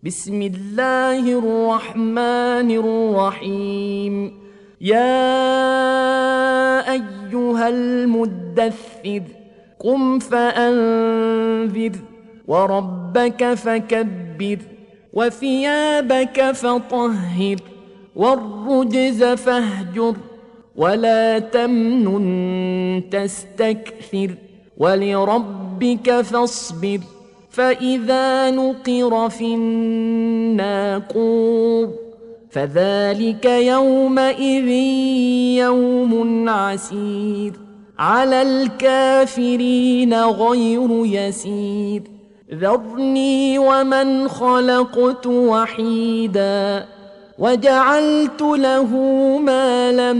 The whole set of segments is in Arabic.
بسم الله الرحمن الرحيم. يا أيها المدثر قم فأنذر وربك فكبر وثيابك فطهر والرجز فاهجر ولا تمنن تستكثر ولربك فاصبر فإذا نقر في الناقور فذلك يومئذ يوم عسير على الكافرين غير يسير. ذرني ومن خلقت وحيدا وجعلت له مالا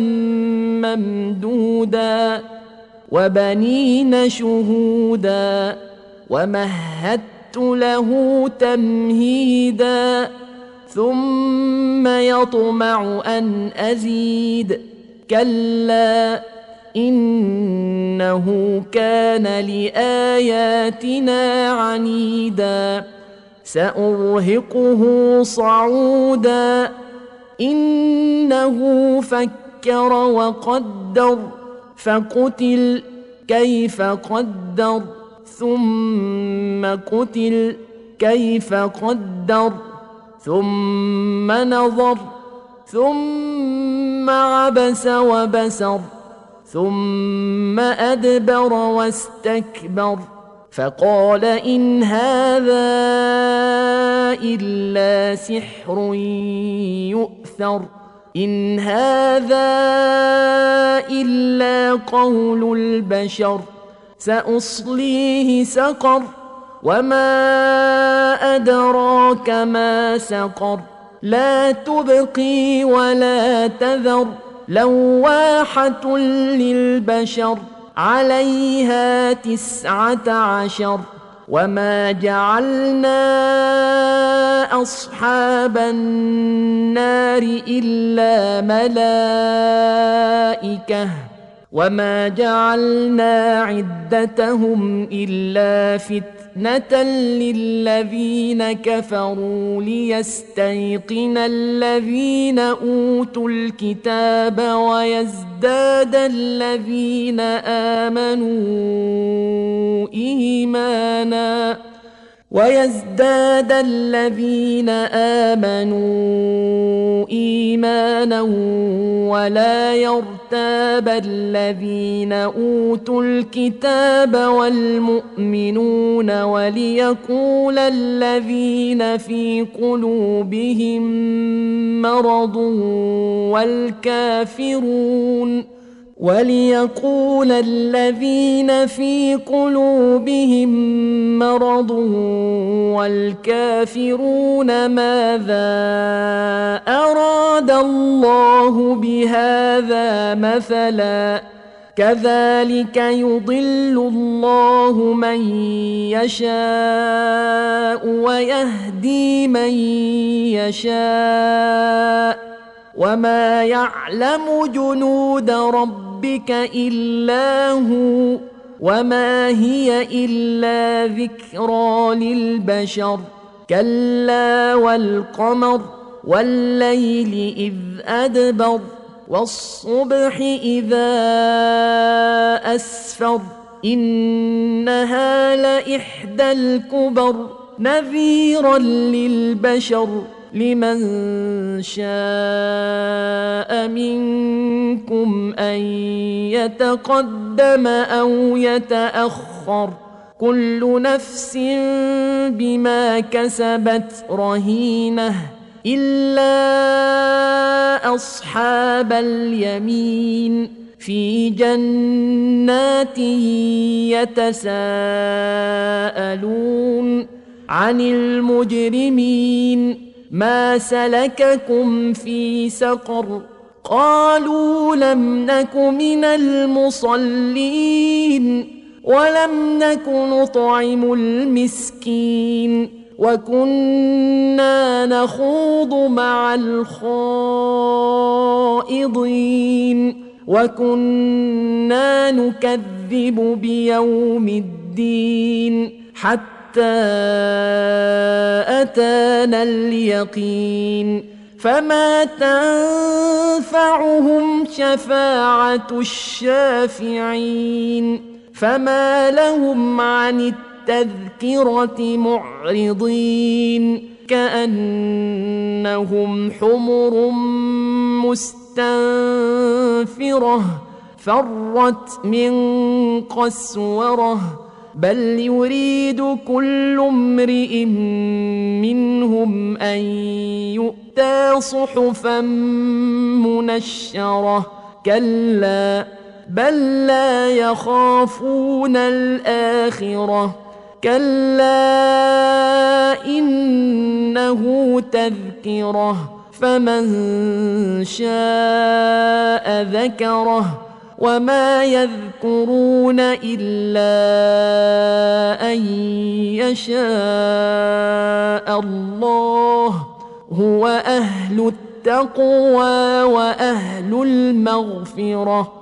ممدودا وبنين شهودا ومهدت له تمهيدا ثم يطمع أن أزيد كلا إنه كان لآياتنا عنيدا سأرهقه صعودا إنه فكر وقدر فقتل كيف قدر ثم قتل كيف قدر ثم نظر ثم عبس وبسر ثم أدبر واستكبر فقال إن هذا إلا سحر يؤثر إن هذا إلا قول البشر سأصليه سقر وما أدراك ما سقر لا تبقي ولا تذر لواحة للبشر عليها 19 وما جعلنا أصحاب النار إلا ملائكة وما جعلنا عدتهم إلا فتنة للذين كفروا ليستيقن الذين أوتوا الكتاب ويزداد الذين آمنوا إيمانا ولا يرتاب الذين أوتوا الكتاب والمؤمنون وليقول الذين في قلوبهم مرض والكافرون ماذا أراد الله بهذا مثلا كذلك يضل الله من يشاء ويهدي من يشاء وما يعلم جنود ربك إلا هو وما هي إلا ذكرى للبشر كلا والقمر والليل إذ أدبر والصبح إذا أسفر إنها لإحدى الكبر نذيرا للبشر لمن شاء منكم أن يتقدم أو يتأخر كل نفس بما كسبت رهينة إلا أصحاب اليمين في جنات يتساءلون عن المجرمين ما سلككم في سقر قالوا لم نك من المصلين ولم نك نطعم المسكين وكنا نخوض مع الخائضين وكنا نكذب بيوم الدين حتى أتانا اليقين فما تنفعهم شفاعة الشافعين فما لهم عن التذكرة معرضين كأنهم حمر مستنفرة فرت من قسورة بل يريد كل امرئ منهم أن يؤتى صحفا منشرة كلا بل لا يخافون الآخرة كلا إنه تذكرة فمن شاء ذكره وما يذكرون إلا أن يشاء الله هو أهل التقوى وأهل المغفرة